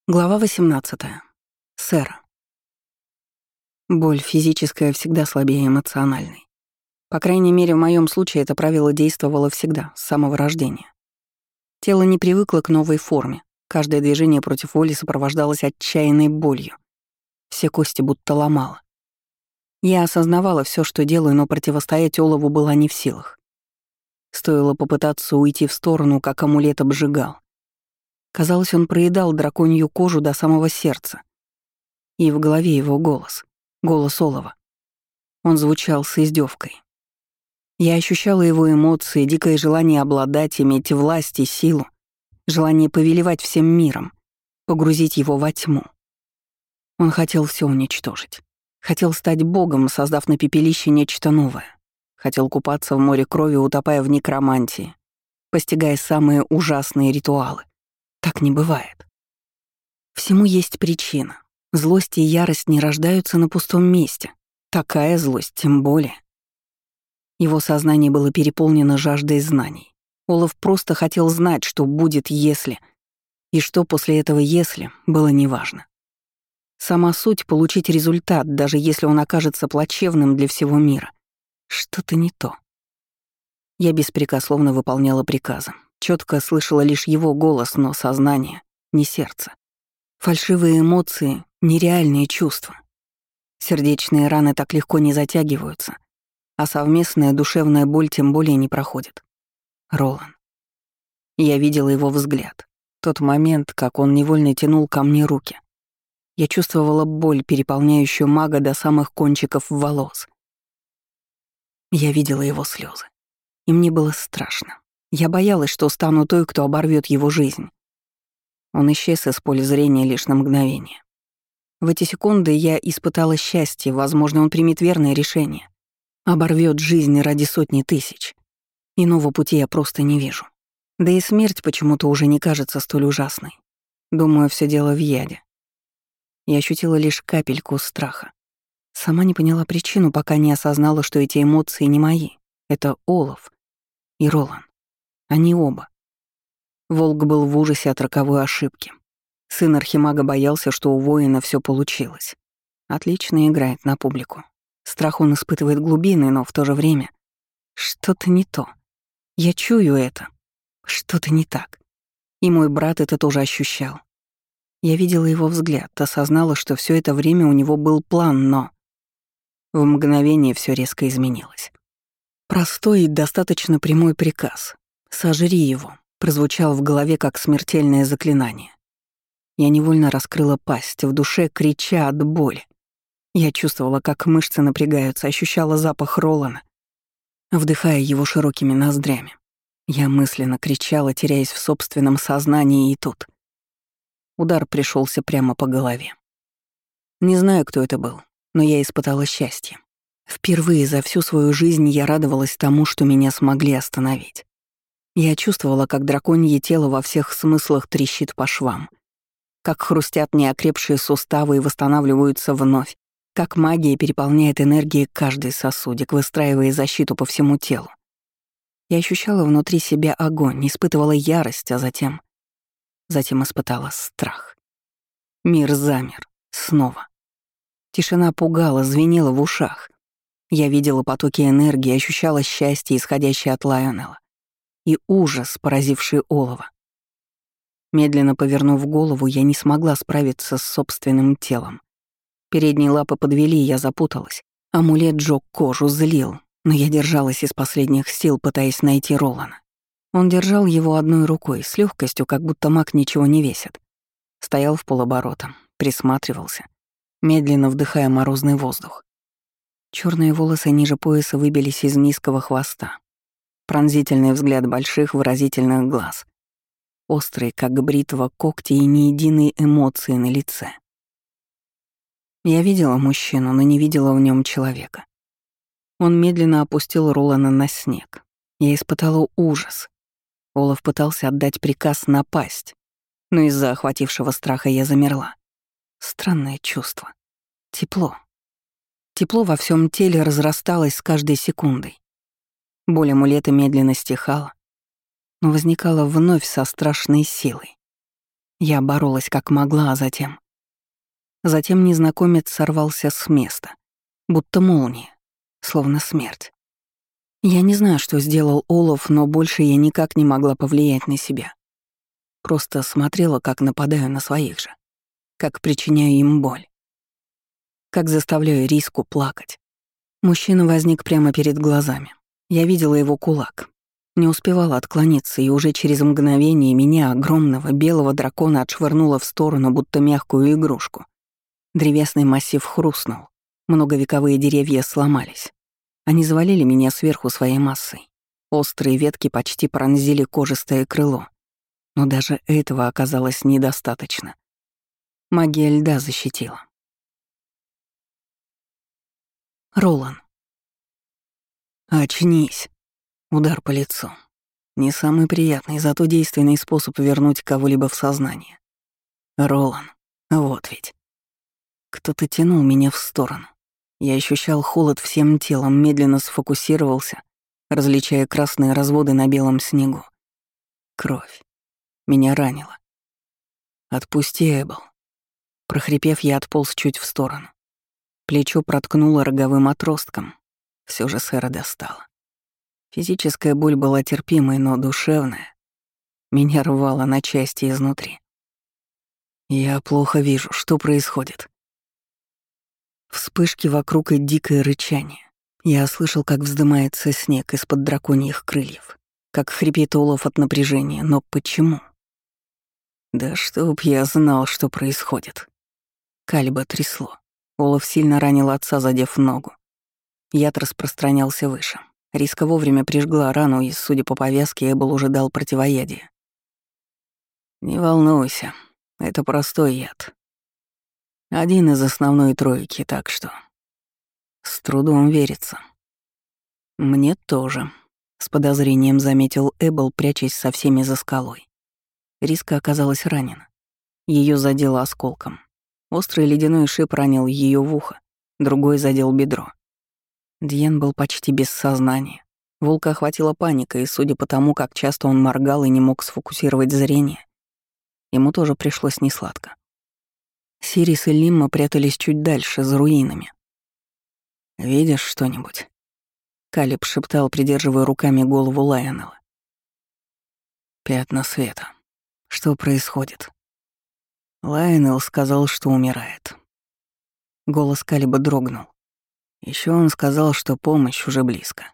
Глава 18. Сэр. Боль физическая всегда слабее эмоциональной. По крайней мере, в моем случае это правило действовало всегда, с самого рождения. Тело не привыкло к новой форме. Каждое движение против воли сопровождалось отчаянной болью. Все кости будто ломало. Я осознавала все, что делаю, но противостоять Олову была не в силах. Стоило попытаться уйти в сторону, как амулет обжигал. Казалось, он проедал драконью кожу до самого сердца. И в голове его голос. Голос Олова. Он звучал с издевкой. Я ощущала его эмоции, дикое желание обладать, иметь власть и силу, желание повелевать всем миром, погрузить его во тьму. Он хотел все уничтожить. Хотел стать богом, создав на пепелище нечто новое. Хотел купаться в море крови, утопая в некромантии, постигая самые ужасные ритуалы. Так не бывает. Всему есть причина. Злость и ярость не рождаются на пустом месте. Такая злость, тем более. Его сознание было переполнено жаждой знаний. Олаф просто хотел знать, что будет, если... И что после этого «если» было неважно. Сама суть — получить результат, даже если он окажется плачевным для всего мира. Что-то не то. Я беспрекословно выполняла приказы. Чётко слышала лишь его голос, но сознание, не сердце. Фальшивые эмоции, нереальные чувства. Сердечные раны так легко не затягиваются, а совместная душевная боль тем более не проходит. Ролан. Я видела его взгляд. Тот момент, как он невольно тянул ко мне руки. Я чувствовала боль, переполняющую мага до самых кончиков волос. Я видела его слезы, и мне было страшно. Я боялась, что стану той, кто оборвет его жизнь. Он исчез из поля зрения лишь на мгновение. В эти секунды я испытала счастье, возможно, он примет верное решение. Оборвет жизнь ради сотни тысяч. Иного пути я просто не вижу. Да и смерть почему-то уже не кажется столь ужасной. Думаю, все дело в яде. Я ощутила лишь капельку страха. Сама не поняла причину, пока не осознала, что эти эмоции не мои. Это Олаф и Ролан. Они оба. Волк был в ужасе от роковой ошибки. Сын архимага боялся, что у воина все получилось. Отлично играет на публику. Страх он испытывает глубинный, но в то же время что-то не то. Я чую это. Что-то не так. И мой брат это тоже ощущал. Я видела его взгляд, осознала, что все это время у него был план, но... В мгновение все резко изменилось. Простой и достаточно прямой приказ. «Сожри его», прозвучал в голове как смертельное заклинание. Я невольно раскрыла пасть, в душе крича от боли. Я чувствовала, как мышцы напрягаются, ощущала запах Ролана, вдыхая его широкими ноздрями. Я мысленно кричала, теряясь в собственном сознании, и тут... Удар пришелся прямо по голове. Не знаю, кто это был, но я испытала счастье. Впервые за всю свою жизнь я радовалась тому, что меня смогли остановить. Я чувствовала, как драконье тело во всех смыслах трещит по швам, как хрустят неокрепшие суставы и восстанавливаются вновь, как магия переполняет энергией каждый сосудик, выстраивая защиту по всему телу. Я ощущала внутри себя огонь, испытывала ярость, а затем испытала страх. Мир замер. Снова. Тишина пугала, звенела в ушах. Я видела потоки энергии, ощущала счастье, исходящее от Лайонелла, и ужас, поразивший Олова. Медленно повернув голову, я не смогла справиться с собственным телом. Передние лапы подвели, я запуталась. Амулет жёг кожу, злил, но я держалась из последних сил, пытаясь найти Ролана. Он держал его одной рукой, с легкостью, как будто маг ничего не весит. Стоял в полоборота, присматривался, медленно вдыхая морозный воздух. Черные волосы ниже пояса выбились из низкого хвоста. Пронзительный взгляд больших выразительных глаз. Острые, как бритва, когти и ни единой эмоции на лице. Я видела мужчину, но не видела в нем человека. Он медленно опустил Ролана на снег. Я испытала ужас. Олаф пытался отдать приказ напасть, но из-за охватившего страха я замерла. Странное чувство. Тепло. Тепло во всем теле разрасталось с каждой секундой. Боль амулета медленно стихала, но возникала вновь со страшной силой. Я боролась как могла, а затем... Затем незнакомец сорвался с места, будто молния, словно смерть. Я не знаю, что сделал Олаф, но больше я никак не могла повлиять на себя. Просто смотрела, как нападаю на своих же, как причиняю им боль, как заставляю Риску плакать. Мужчина возник прямо перед глазами. Я видела его кулак. Не успевала отклониться, и уже через мгновение меня, огромного белого дракона, отшвырнуло в сторону, будто мягкую игрушку. Древесный массив хрустнул. Многовековые деревья сломались. Они завалили меня сверху своей массой. Острые ветки почти пронзили кожистое крыло. Но даже этого оказалось недостаточно. Магия льда защитила. Ролан. «Очнись!» Удар по лицу. Не самый приятный, зато действенный способ вернуть кого-либо в сознание. Ролан. Вот ведь. Кто-то тянул меня в сторону. Я ощущал холод всем телом, медленно сфокусировался, различая красные разводы на белом снегу. Кровь. Меня ранило. «Отпусти, Эбл». Прохрипев, я отполз чуть в сторону. Плечо проткнуло роговым отростком. Все же сэра достало. Физическая боль была терпимой, но душевная. Меня рвало на части изнутри. Я плохо вижу, что происходит. Вспышки вокруг и дикое рычание. Я слышал, как вздымается снег из-под драконьих крыльев, как хрипит Олаф от напряжения, но почему? Да чтоб я знал, что происходит. Калиба трясло. Олаф сильно ранил отца, задев ногу. Яд распространялся выше. Риска вовремя прижгла рану, и, судя по повязке, Эбл уже дал противоядие. «Не волнуйся, это простой яд. Один из основной тройки, так что...» С трудом верится. «Мне тоже», — с подозрением заметил Эбл, прячась со всеми за скалой. Риска оказалась ранена. Ее задело осколком. Острый ледяной шип ранил ее в ухо, другой задел бедро. Дьен был почти без сознания. Волка охватила паника, и, судя по тому, как часто он моргал и не мог сфокусировать зрение, ему тоже пришлось несладко. Сирис и Лимма прятались чуть дальше, за руинами. «Видишь что-нибудь?» Калиб шептал, придерживая руками голову Лайонела. «Пятна света. Что происходит?» Лайонел сказал, что умирает. Голос Калиба дрогнул. Еще он сказал, что помощь уже близко.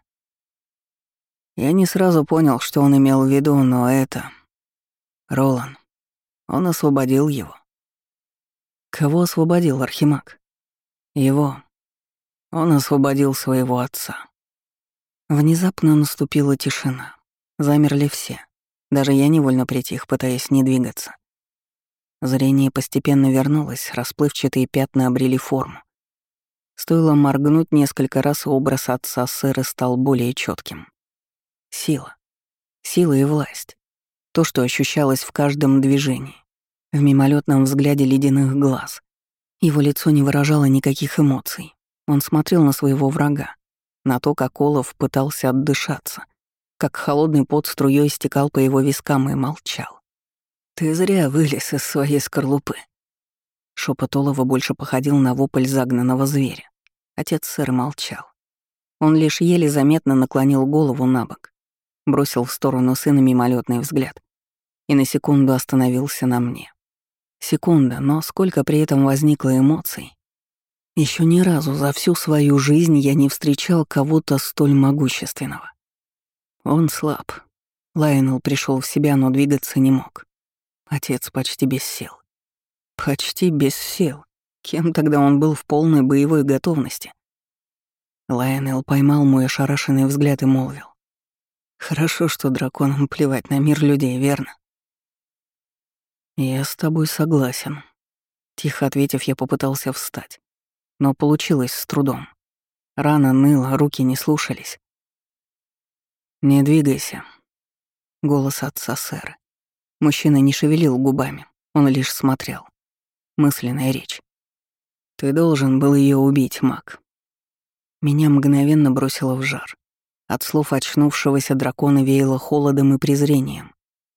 Я не сразу понял, что он имел в виду, но это... Ролан. Он освободил его. Кого освободил Архимаг? Его. Он освободил своего отца. Внезапно наступила тишина. Замерли все. Даже я невольно притих, пытаясь не двигаться. Зрение постепенно вернулось, расплывчатые пятна обрели форму. Стоило моргнуть несколько раз, и образ отца сэра стал более четким. Сила. Сила и власть. То, что ощущалось в каждом движении, в мимолетном взгляде ледяных глаз. Его лицо не выражало никаких эмоций. Он смотрел на своего врага, на то, как Олаф пытался отдышаться, как холодный пот струей стекал по его вискам, и молчал. «Ты зря вылез из своей скорлупы». Шепот Олова больше походил на вопль загнанного зверя. Отец сэра молчал. Он лишь еле заметно наклонил голову набок, бросил в сторону сына мимолетный взгляд и на секунду остановился на мне. Секунда, но сколько при этом возникло эмоций. Еще ни разу за всю свою жизнь я не встречал кого-то столь могущественного. Он слаб. Лайонел пришел в себя, но двигаться не мог. Отец почти без сил. Почти без сил. Кем тогда он был в полной боевой готовности? Лайонел поймал мой ошарашенный взгляд и молвил. «Хорошо, что драконам плевать на мир людей, верно?» «Я с тобой согласен». Тихо ответив, я попытался встать. Но получилось с трудом. Рана ныла, руки не слушались. «Не двигайся». Голос отца сэра. Мужчина не шевелил губами, он лишь смотрел. Мысленная речь. «Ты должен был ее убить, маг». Меня мгновенно бросило в жар. От слов очнувшегося дракона веяло холодом и презрением.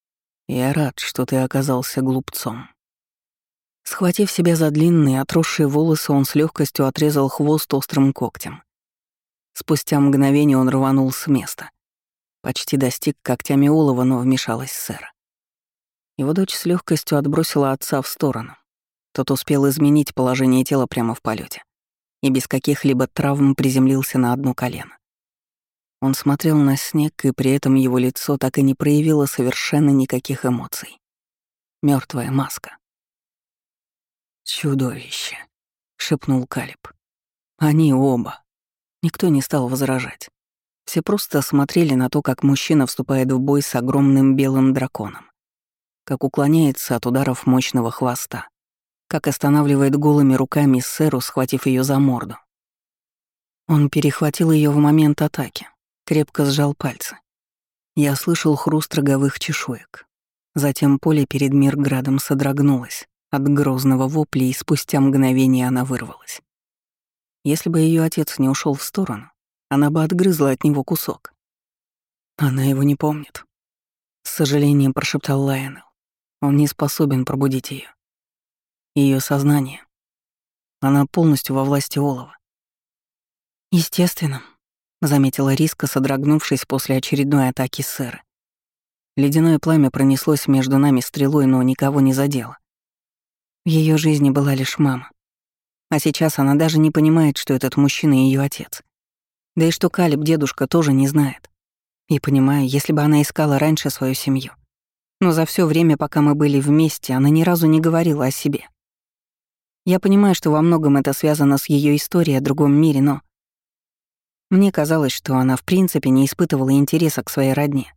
Я рад, что ты оказался глупцом». Схватив себя за длинные, отросшие волосы, он с легкостью отрезал хвост острым когтем. Спустя мгновение он рванул с места. Почти достиг когтями олова, но вмешалась Сэра. Его дочь с легкостью отбросила отца в сторону. Тот успел изменить положение тела прямо в полете и без каких-либо травм приземлился на одно колено. Он смотрел на снег, и при этом его лицо так и не проявило совершенно никаких эмоций. Мертвая маска. «Чудовище», — шепнул Калиб. «Они оба». Никто не стал возражать. Все просто смотрели на то, как мужчина вступает в бой с огромным белым драконом, как уклоняется от ударов мощного хвоста, как останавливает голыми руками Сэру, схватив ее за морду. Он перехватил ее в момент атаки, крепко сжал пальцы. Я слышал хруст роговых чешуек. Затем поле перед Мирградом содрогнулось от грозного вопля, и спустя мгновение она вырвалась. Если бы ее отец не ушел в сторону, она бы отгрызла от него кусок. Она его не помнит. С сожалением прошептал Лайонел. Он не способен пробудить ее. Ее сознание. Она полностью во власти олова. Естественно, заметила Риска, содрогнувшись после очередной атаки Сэры. Ледяное пламя пронеслось между нами стрелой, но никого не задело. В ее жизни была лишь мама. А сейчас она даже не понимает, что этот мужчина ее отец. Да и что Калиб, дедушка, тоже не знает. И понимаю, если бы она искала раньше свою семью. Но за все время, пока мы были вместе, она ни разу не говорила о себе. Я понимаю, что во многом это связано с ее историей о другом мире, но... Мне казалось, что она в принципе не испытывала интереса к своей родне.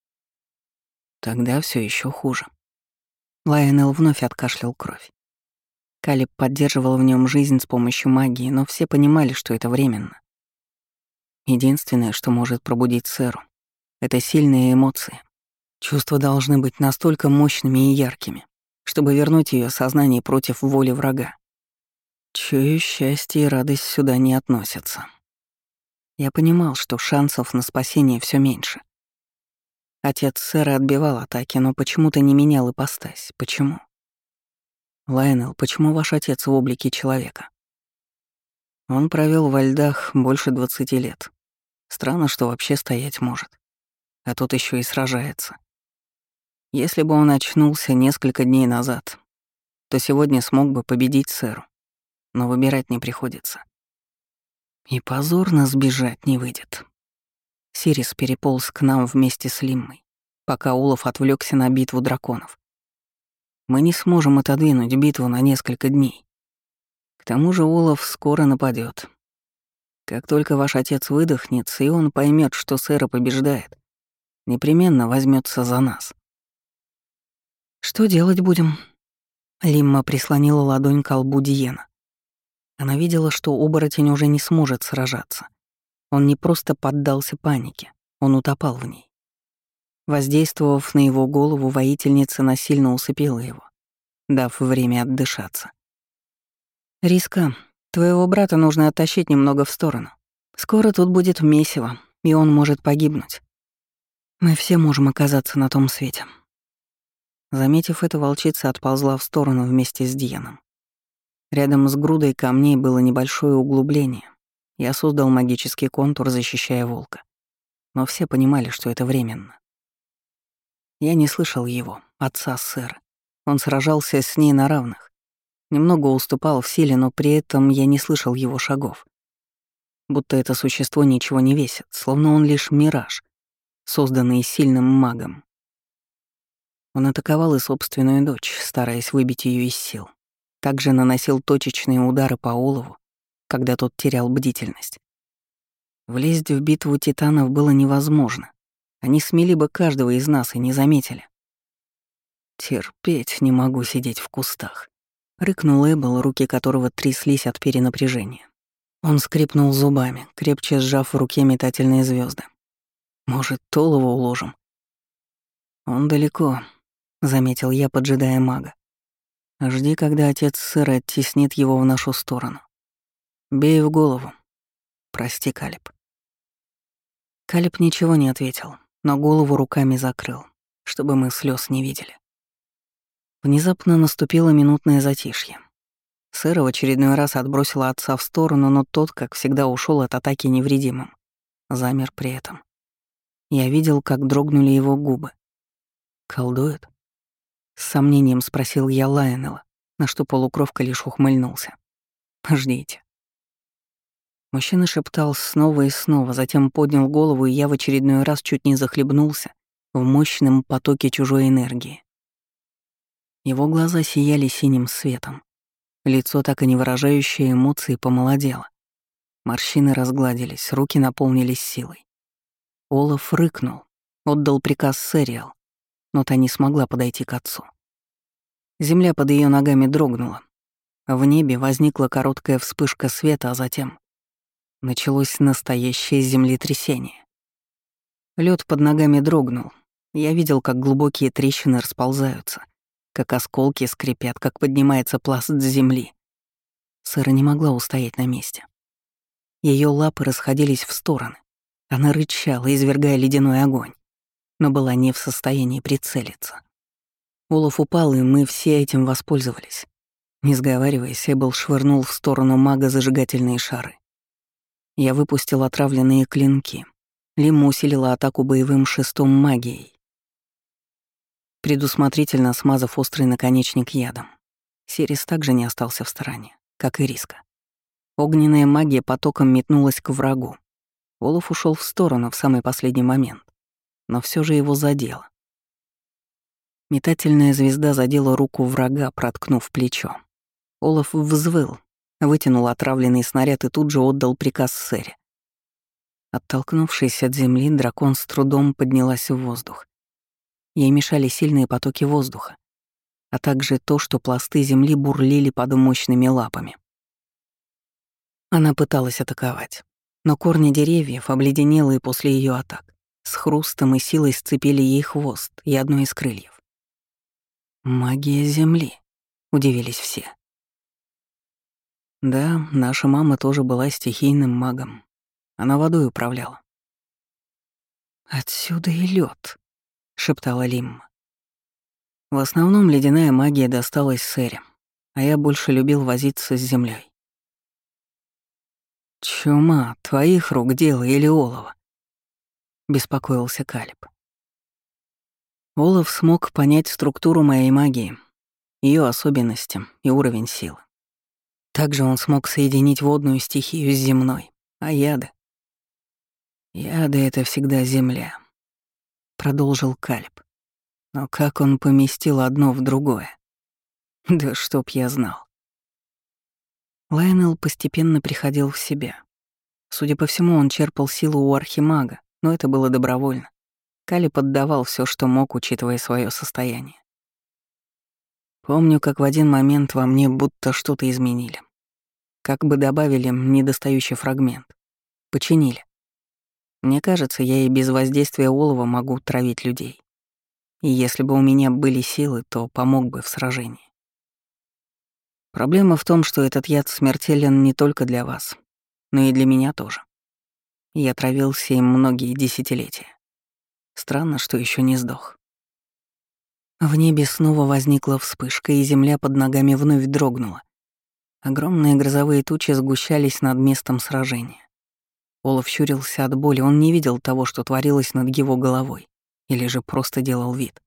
Тогда все еще хуже. Лайонел вновь откашлял кровь. Калиб поддерживал в нем жизнь с помощью магии, но все понимали, что это временно. Единственное, что может пробудить Сэру, это сильные эмоции. Чувства должны быть настолько мощными и яркими, чтобы вернуть ее сознание против воли врага. Чую, счастье и радость сюда не относятся. Я понимал, что шансов на спасение все меньше. Отец Сэра отбивал атаки, но почему-то не менял ипостась. Почему? Лайонел, почему ваш отец в облике человека? Он провел во льдах больше 20 лет. Странно, что вообще стоять может. А тут еще и сражается. Если бы он очнулся несколько дней назад, то сегодня смог бы победить Сэру. Но выбирать не приходится. И позорно сбежать не выйдет. Сирис переполз к нам вместе с Лиммой, пока Олаф отвлекся на битву драконов. Мы не сможем отодвинуть битву на несколько дней. К тому же Олаф скоро нападет. Как только ваш отец выдохнется, и он поймет, что Сэра побеждает, непременно возьмется за нас. «Что делать будем?» Лимма прислонила ладонь к колбу Диена. Она видела, что оборотень уже не сможет сражаться. Он не просто поддался панике, он утопал в ней. Воздействовав на его голову, воительница насильно усыпила его, дав время отдышаться. «Риска, твоего брата нужно оттащить немного в сторону. Скоро тут будет месиво, и он может погибнуть. Мы все можем оказаться на том свете». Заметив это, волчица отползла в сторону вместе с Дианом. Рядом с грудой камней было небольшое углубление. Я создал магический контур, защищая волка. Но все понимали, что это временно. Я не слышал его, отца Сэра. Он сражался с ней на равных. Немного уступал в силе, но при этом я не слышал его шагов. Будто это существо ничего не весит, словно он лишь мираж, созданный сильным магом. Он атаковал и собственную дочь, стараясь выбить ее из сил. Также наносил точечные удары по олову, когда тот терял бдительность. Влезть в битву титанов было невозможно. Они смели бы каждого из нас и не заметили. «Терпеть не могу сидеть в кустах», — рыкнул Эббл, руки которого тряслись от перенапряжения. Он скрипнул зубами, крепче сжав в руке метательные звезды. «Может, Толова уложим?» «Он далеко», — заметил я, поджидая мага. «Жди, когда отец Сэра оттеснит его в нашу сторону. Бей в голову. Прости, Калиб». Калиб ничего не ответил, но голову руками закрыл. чтобы мы слез не видели. Внезапно наступило минутное затишье. Сэра в очередной раз отбросила отца в сторону, но тот, как всегда, ушел от атаки невредимым. Замер при этом. Я видел, как дрогнули его губы. «Колдует?» С сомнением спросил я Лайонела, на что полукровка лишь ухмыльнулся. «Ждите». Мужчина шептал снова и снова, затем поднял голову, и я в очередной раз чуть не захлебнулся в мощном потоке чужой энергии. Его глаза сияли синим светом. Лицо, так и не выражающее эмоции, помолодело. Морщины разгладились, руки наполнились силой. Олаф рыкнул, отдал приказ Сэриэл, но та не смогла подойти к отцу. Земля под ее ногами дрогнула. В небе возникла короткая вспышка света, а затем началось настоящее землетрясение. Лед под ногами дрогнул. Я видел, как глубокие трещины расползаются, как осколки скрипят, как поднимается пласт земли. Сэра не могла устоять на месте. Ее лапы расходились в стороны. Она рычала, извергая ледяной огонь, но была не в состоянии прицелиться. Олаф упал, и мы все этим воспользовались. Не сговариваясь, Эббл швырнул в сторону мага зажигательные шары. Я выпустил отравленные клинки. Лимма усилила атаку боевым шестом магией, предусмотрительно смазав острый наконечник ядом. Сирис также не остался в стороне, как и Риска. Огненная магия потоком метнулась к врагу. Олаф ушел в сторону в самый последний момент, но все же его задело. Метательная звезда задела руку врага, проткнув плечо. Олаф взвыл, вытянул отравленный снаряд и тут же отдал приказ Сэре. Оттолкнувшись от земли, дракон с трудом поднялась в воздух. Ей мешали сильные потоки воздуха, а также то, что пласты земли бурлили под мощными лапами. Она пыталась атаковать, но корни деревьев, обледенелые после ее атак, с хрустом и силой сцепили ей хвост и одно из крыльев. «Магия земли», — удивились все. Да, наша мама тоже была стихийным магом. Она водой управляла. «Отсюда и лед, шептала Лимма. В основном ледяная магия досталась Сэре, а я больше любил возиться с землей. «Чума, твоих рук дело или олова?» — беспокоился Калиб. Олаф смог понять структуру моей магии, ее особенности и уровень силы. Также он смог соединить водную стихию с земной, а яды... «Яды — это всегда земля», — продолжил Калиб. «Но как он поместил одно в другое? Да чтоб я знал». Лайонел постепенно приходил в себя. Судя по всему, он черпал силу у архимага, но это было добровольно. Калиб отдавал все, что мог, учитывая свое состояние. Помню, как в один момент во мне будто что-то изменили. Как бы добавили недостающий фрагмент. Починили. Мне кажется, я и без воздействия олова могу травить людей. И если бы у меня были силы, то помог бы в сражении. Проблема в том, что этот яд смертелен не только для вас, но и для меня тоже. Я травился им многие десятилетия. Странно, что еще не сдох. В небе снова возникла вспышка, и земля под ногами вновь дрогнула. Огромные грозовые тучи сгущались над местом сражения. Олаф щурился от боли, он не видел того, что творилось над его головой, или же просто делал вид.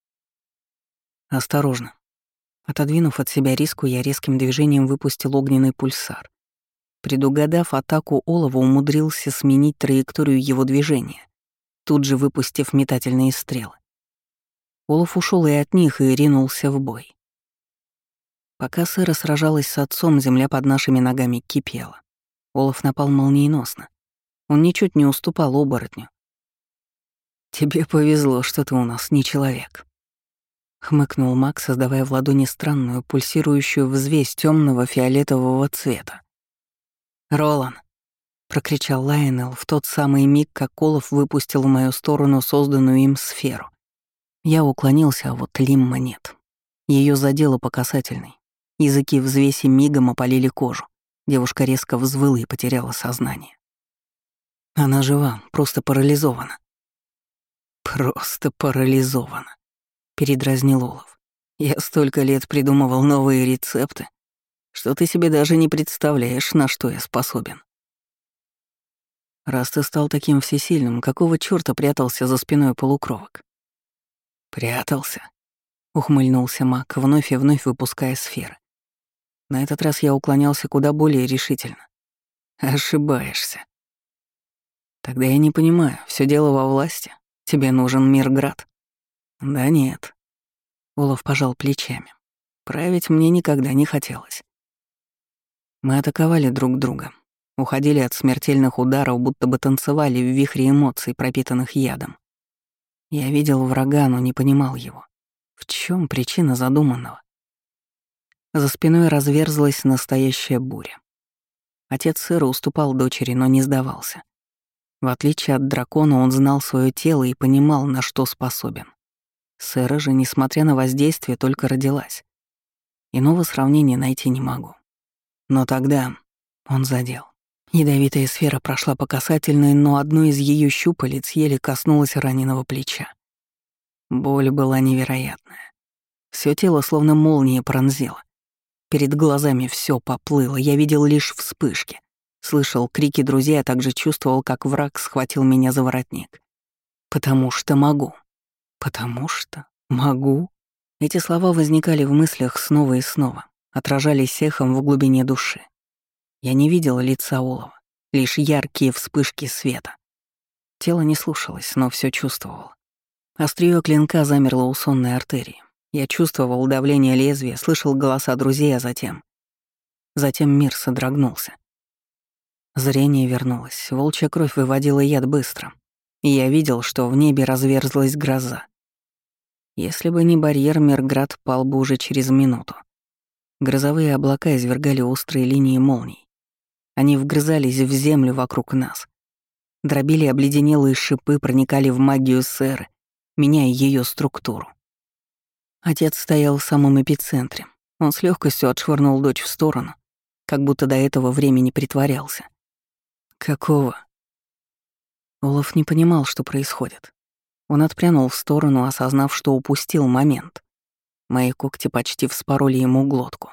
Осторожно. Отодвинув от себя Риску, я резким движением выпустил огненный пульсар. Предугадав атаку Олова, умудрился сменить траекторию его движения, тут же выпустив метательные стрелы. Олаф ушел и от них, и ринулся в бой. Пока Сэра сражалась с отцом, земля под нашими ногами кипела. Олаф напал молниеносно. Он ничуть не уступал оборотню. «Тебе повезло, что ты у нас не человек», — хмыкнул Мак, создавая в ладони странную, пульсирующую взвесь темного фиолетового цвета. «Ролан!» — прокричал Лайонел в тот самый миг, как Олаф выпустил в мою сторону созданную им сферу. Я уклонился, а вот Лимма нет. Ее задело по касательной. Языки взвеси мигом опалили кожу. Девушка резко взвыла и потеряла сознание. Она жива, просто парализована. Просто парализована. передразнил Олов. «Я столько лет придумывал новые рецепты, что ты себе даже не представляешь, на что я способен. Раз ты стал таким всесильным, какого чёрта прятался за спиной полукровок?» «Прятался», — ухмыльнулся маг, вновь и вновь выпуская сферы. На этот раз я уклонялся куда более решительно. «Ошибаешься. Тогда я не понимаю, все дело во власти. Тебе нужен Мирград». «Да нет». Олаф пожал плечами. «Править мне никогда не хотелось. Мы атаковали друг друга, уходили от смертельных ударов, будто бы танцевали в вихре эмоций, пропитанных ядом. Я видел врага, но не понимал его. В чем причина задуманного? За спиной разверзлась настоящая буря. Отец Сэра уступал дочери, но не сдавался. В отличие от дракона, он знал свое тело и понимал, на что способен. Сэра же, несмотря на воздействие, только родилась. Иного сравнения найти не могу. Но тогда он задел. Ядовитая сфера прошла по касательной, но одно из ее щупалец еле коснулось раненого плеча. Боль была невероятная. Все тело словно молния пронзило. Перед глазами все поплыло, я видел лишь вспышки. Слышал крики друзей, а также чувствовал, как враг схватил меня за воротник. «Потому что могу. Потому что могу». Эти слова возникали в мыслях снова и снова, отражались эхом в глубине души. Я не видел лица Олова, лишь яркие вспышки света. Тело не слушалось, но все чувствовало. Острие клинка замерло у сонной артерии. Я чувствовал давление лезвия, слышал голоса друзей, а затем мир содрогнулся. Зрение вернулось, волчья кровь выводила яд быстро, и я видел, что в небе разверзлась гроза. Если бы не барьер, Мирград пал бы уже через минуту. Грозовые облака извергали острые линии молний. Они вгрызались в землю вокруг нас. Дробили обледенелые шипы, проникали в магию Сэры, меняя ее структуру. Отец стоял в самом эпицентре. Он с легкостью отшвырнул дочь в сторону, как будто до этого времени притворялся. «Какого?» Олаф не понимал, что происходит. Он отпрянул в сторону, осознав, что упустил момент. Мои когти почти вспороли ему глотку.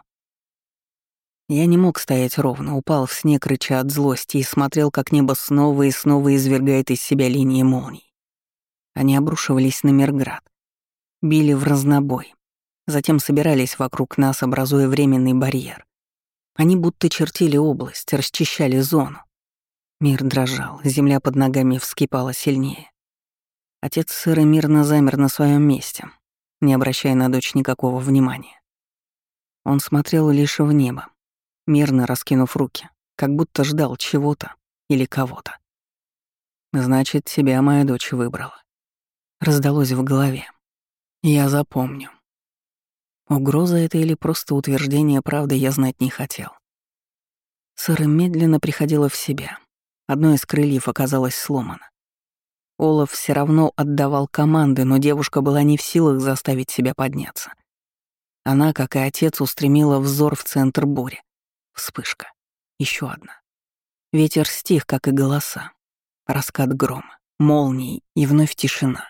Я не мог стоять ровно, упал в снег, рыча от злости, и смотрел, как небо снова и снова извергает из себя линии молний. Они обрушивались на Мирград, били в разнобой, затем собирались вокруг нас, образуя временный барьер. Они будто чертили область, расчищали зону. Мир дрожал, земля под ногами вскипала сильнее. Отец Сэры мирно замер на своем месте, не обращая на дочь никакого внимания. Он смотрел лишь в небо, мирно раскинув руки, как будто ждал чего-то или кого-то. «Значит, тебя моя дочь выбрала». Раздалось в голове. «Я запомню». Угроза это или просто утверждение правды я знать не хотел. Сэра медленно приходила в себя. Одно из крыльев оказалось сломано. Олаф все равно отдавал команды, но девушка была не в силах заставить себя подняться. Она, как и отец, устремила взор в центр бури. Вспышка. Еще одна. Ветер стих, как и голоса. Раскат грома, молнии и вновь тишина.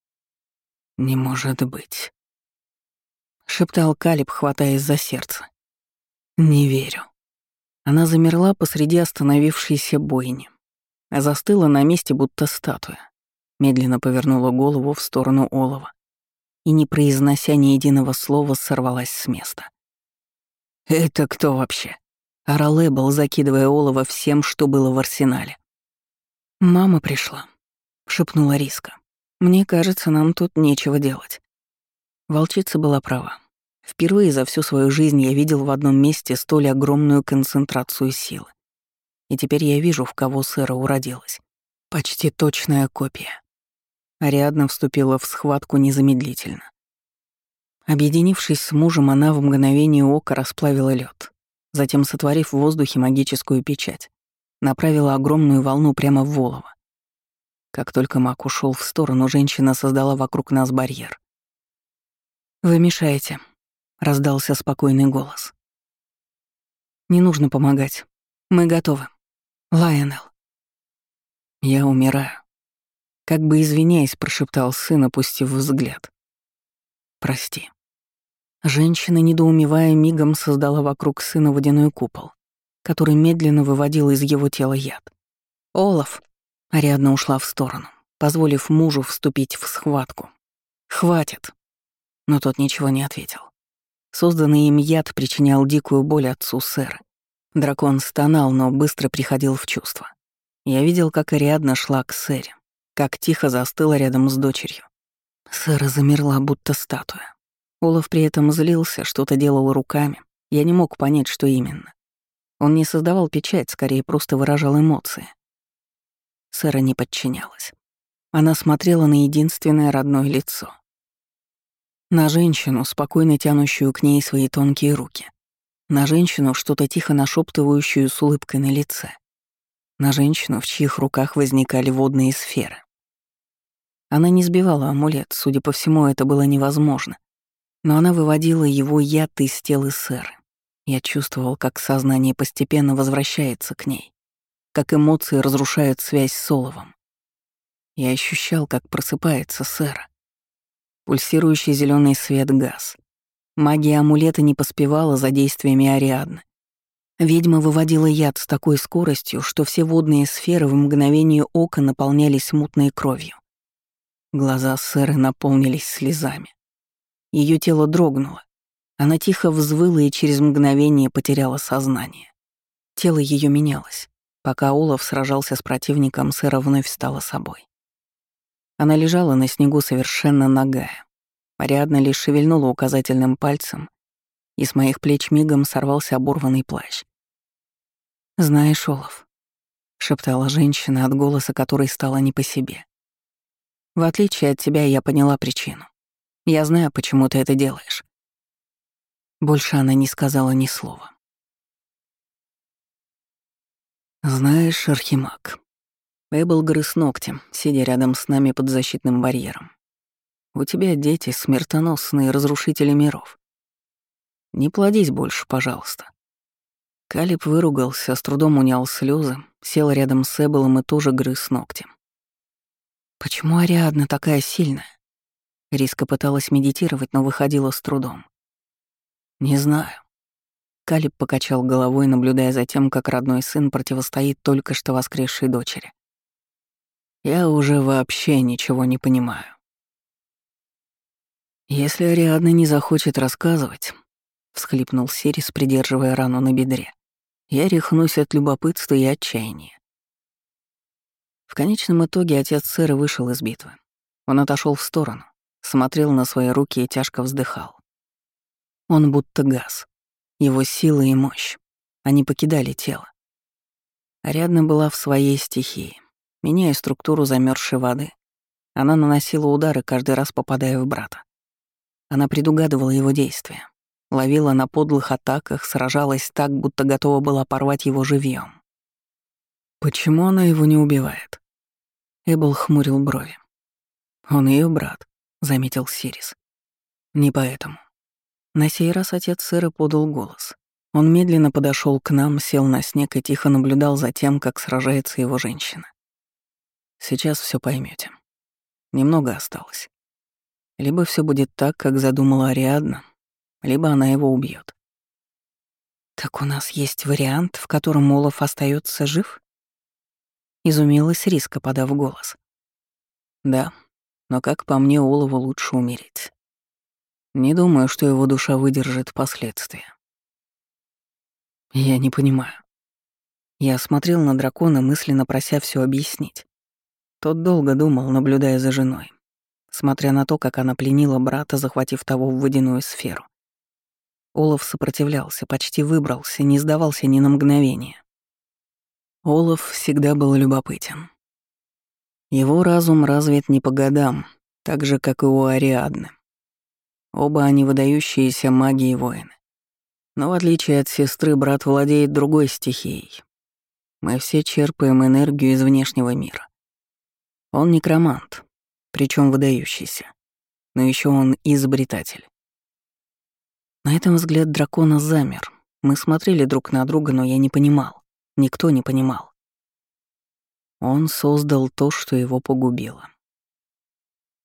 «Не может быть», — шептал Калиб, хватаясь за сердце. «Не верю». Она замерла посреди остановившейся бойни. Застыла на месте, будто статуя. Медленно повернула голову в сторону Олова и, не произнося ни единого слова, сорвалась с места. «Это кто вообще?» — орал Эббл, закидывая Олова всем, что было в арсенале. «Мама пришла», — шепнула Риска. «Мне кажется, нам тут нечего делать». Волчица была права. Впервые за всю свою жизнь я видел в одном месте столь огромную концентрацию силы. И теперь я вижу, в кого Сэра уродилась. Почти точная копия. Ариадна вступила в схватку незамедлительно. Объединившись с мужем, она в мгновение ока расплавила лед, затем, сотворив в воздухе магическую печать, направила огромную волну прямо в Волова. Как только маг ушел в сторону, женщина создала вокруг нас барьер. «Вы мешаете», — раздался спокойный голос. «Не нужно помогать. Мы готовы. Лайонел». «Я умираю», — как бы извиняясь, прошептал сын, опустив взгляд. Прости». Женщина, недоумевая, мигом создала вокруг сына водяной купол, который медленно выводил из его тела яд. «Олаф!» — Ариадна ушла в сторону, позволив мужу вступить в схватку. «Хватит!» Но тот ничего не ответил. Созданный им яд причинял дикую боль отцу сэра. Дракон стонал, но быстро приходил в чувство. Я видел, как Ариадна шла к сэре, как тихо застыла рядом с дочерью. Сэра замерла, будто статуя. Олаф при этом злился, что-то делал руками. Я не мог понять, что именно. Он не создавал печать, скорее просто выражал эмоции. Сэра не подчинялась. Она смотрела на единственное родное лицо. На женщину, спокойно тянущую к ней свои тонкие руки. На женщину, что-то тихо нашептывающую с улыбкой на лице. На женщину, в чьих руках возникали водные сферы. Она не сбивала амулет, судя по всему, это было невозможно. Но она выводила его яд из тела сэры. Я чувствовал, как сознание постепенно возвращается к ней, как эмоции разрушают связь с Оловом. Я ощущал, как просыпается сэра. Пульсирующий зеленый свет гас. Магия амулета не поспевала за действиями Ариадны. Ведьма выводила яд с такой скоростью, что все водные сферы в мгновение ока наполнялись мутной кровью. Глаза сэры наполнились слезами. Ее тело дрогнуло. Она тихо взвыла и через мгновение потеряла сознание. Тело ее менялось. Пока Олаф сражался с противником, сэра вновь стала собой. Она лежала на снегу совершенно нагая. Ариадна лишь шевельнула указательным пальцем, и с моих плеч мигом сорвался оборванный плащ. «Знаешь, Олаф», — шептала женщина, от голоса которой стало не по себе. «В отличие от тебя, я поняла причину. Я знаю, почему ты это делаешь». Больше она не сказала ни слова. «Знаешь, Архимаг», Эйбл грыз ногтем, сидя рядом с нами под защитным барьером. «У тебя дети смертоносные разрушители миров. Не плодись больше, пожалуйста». Калиб выругался, с трудом унял слезы, сел рядом с Эбелом и тоже грыз ногтем. «Почему Ариадна такая сильная?» Риска пыталась медитировать, но выходила с трудом. «Не знаю». Калиб покачал головой, наблюдая за тем, как родной сын противостоит только что воскресшей дочери. «Я уже вообще ничего не понимаю. Если Ариадна не захочет рассказывать», — всхлипнул Сирис, придерживая рану на бедре, «я рехнусь от любопытства и отчаяния». В конечном итоге отец сэра вышел из битвы. Он отошел в сторону, смотрел на свои руки и тяжко вздыхал. Он будто гас. Его сила и мощь. Они покидали тело. Ариадна была в своей стихии. Меняя структуру замерзшей воды, она наносила удары, каждый раз попадая в брата. Она предугадывала его действия, ловила на подлых атаках, сражалась так, будто готова была порвать его живьем. «Почему она его не убивает?» Эбл хмурил брови. «Он ее брат», — заметил Сирис. «Не поэтому». На сей раз отец сэра подал голос. Он медленно подошел к нам, сел на снег и тихо наблюдал за тем, как сражается его женщина. «Сейчас все поймете. Немного осталось. Либо все будет так, как задумала Ариадна, либо она его убьет. «Так у нас есть вариант, в котором Олаф остается жив?» Изумилась Риска, подав голос. «Да, но как по мне, Олову лучше умереть. Не думаю, что его душа выдержит последствия». «Я не понимаю». Я смотрел на дракона, мысленно прося все объяснить. Тот долго думал, наблюдая за женой, смотря на то, как она пленила брата, захватив того в водяную сферу. Олаф сопротивлялся, почти выбрался, не сдавался ни на мгновение. Олаф всегда был любопытен. Его разум развит не по годам, так же, как и у Ариадны. Оба они выдающиеся маги и воины. Но в отличие от сестры, брат владеет другой стихией. Мы все черпаем энергию из внешнего мира. Он некромант, причем выдающийся, но еще он изобретатель. На этом взгляд дракона замер. Мы смотрели друг на друга, но я не понимал. Никто не понимал. Он создал то, что его погубило.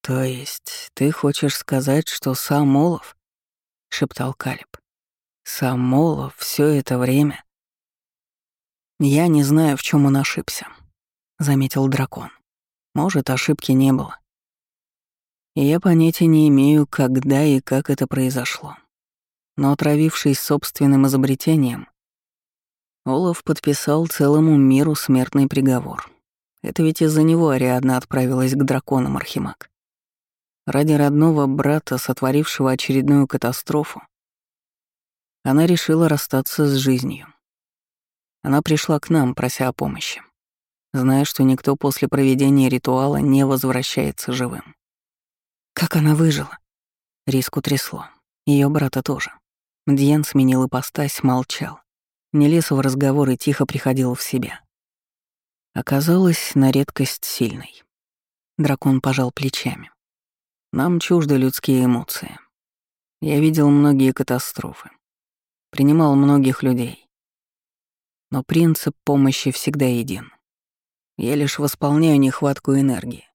«То есть ты хочешь сказать, что сам Олаф?» — шептал Калиб. «Сам Олаф все это время?» «Я не знаю, в чем он ошибся», — заметил дракон. «Может, ошибки не было. И я понятия не имею, когда и как это произошло. Но отравившись собственным изобретением, Олаф подписал целому миру смертный приговор. Это ведь из-за него Ариадна отправилась к драконам, Архимаг. Ради родного брата, сотворившего очередную катастрофу, она решила расстаться с жизнью. Она пришла к нам, прося о помощи, зная, что никто после проведения ритуала не возвращается живым. Как она выжила? Риску трясло. Ее брата тоже. Дьен сменил ипостась, молчал. Не лез в разговор и тихо приходил в себя. Оказалось, на редкость сильной. Дракон пожал плечами. Нам чужды людские эмоции. Я видел многие катастрофы. Принимал многих людей. Но принцип помощи всегда един. Я лишь восполняю нехватку энергии.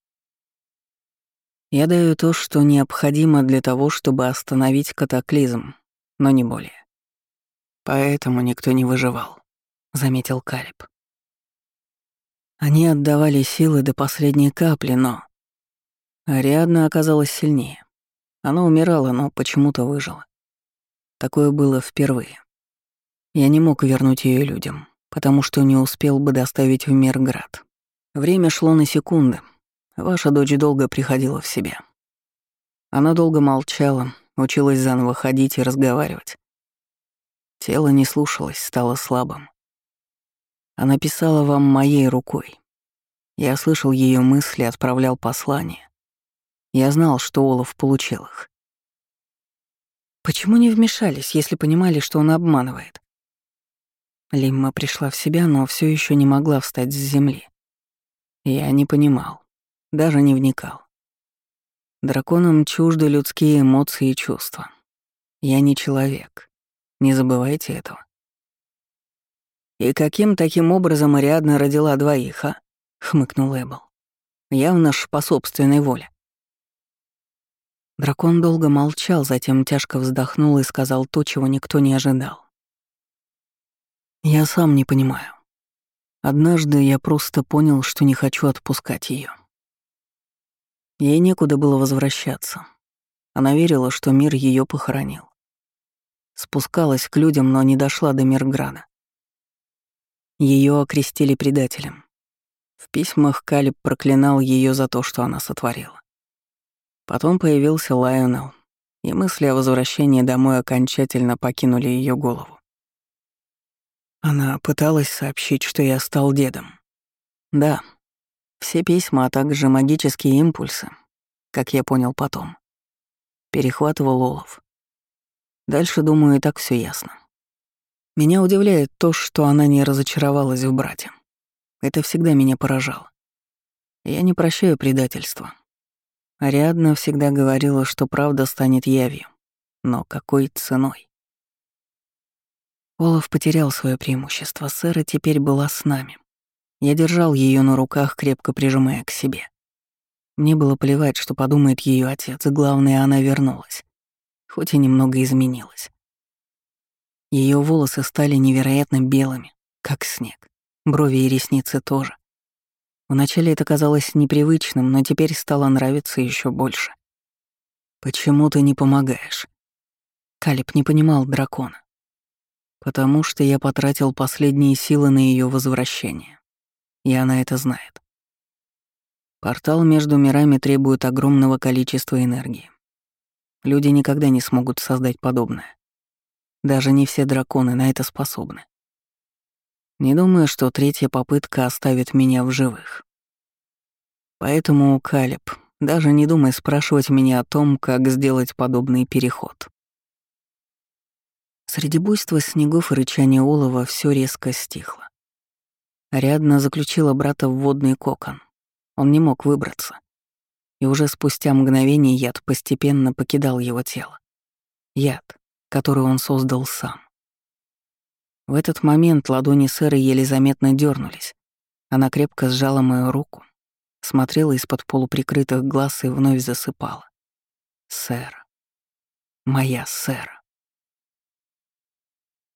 Я даю то, что необходимо для того, чтобы остановить катаклизм, но не более. Поэтому никто не выживал, заметил Калиб. Они отдавали силы до последней капли, но... Ариадна оказалась сильнее. Она умирала, но почему-то выжила. Такое было впервые. Я не мог вернуть ее людям, потому что не успел бы доставить в мир град. Время шло на секунды. Ваша дочь долго приходила в себя. Она долго молчала, училась заново ходить и разговаривать. Тело не слушалось, стало слабым. Она писала вам моей рукой. Я слышал ее мысли, отправлял послания. Я знал, что Олаф получил их. Почему не вмешались, если понимали, что он обманывает? Лимма пришла в себя, но все еще не могла встать с земли. Я не понимал, даже не вникал. Драконам чужды людские эмоции и чувства. Я не человек. Не забывайте этого. «И каким таким образом Ариадна родила двоих, а?» — хмыкнул Эббл. «Явно ж по собственной воле». Дракон долго молчал, затем тяжко вздохнул и сказал то, чего никто не ожидал. «Я сам не понимаю. Однажды я просто понял, что не хочу отпускать ее. Ей некуда было возвращаться. Она верила, что мир ее похоронил. Спускалась к людям, но не дошла до Мирграда. Ее окрестили предателем. В письмах Калиб проклинал ее за то, что она сотворила. Потом появился Лайонел, и мысли о возвращении домой окончательно покинули ее голову. Она пыталась сообщить, что я стал дедом. Да, все письма, а также магические импульсы, как я понял потом, перехватывал Олаф. Дальше, думаю, и так все ясно. Меня удивляет то, что она не разочаровалась в брате. Это всегда меня поражало. Я не прощаю предательства. Ариадна всегда говорила, что правда станет явью. Но какой ценой? Олаф потерял свое преимущество. Сэра теперь была с нами. Я держал ее на руках, крепко прижимая к себе. Мне было плевать, что подумает ее отец, главное, она вернулась. Хоть и немного изменилась. Ее волосы стали невероятно белыми, как снег. Брови и ресницы тоже. Вначале это казалось непривычным, но теперь стало нравиться еще больше. «Почему ты не помогаешь?» Калиб не понимал дракона. «Потому что я потратил последние силы на ее возвращение. И она это знает. Портал между мирами требует огромного количества энергии. Люди никогда не смогут создать подобное. Даже не все драконы на это способны. Не думаю, что третья попытка оставит меня в живых. Поэтому, Калиб, даже не думай спрашивать меня о том, как сделать подобный переход». Среди буйства снегов и рычания олова все резко стихло. Ариадна заключила брата в водный кокон. Он не мог выбраться. И уже спустя мгновение яд постепенно покидал его тело. Яд, который он создал сам. В этот момент ладони сэра еле заметно дернулись. Она крепко сжала мою руку, Смотрела из-под полуприкрытых глаз и вновь засыпала. Сэр. Моя Сэр.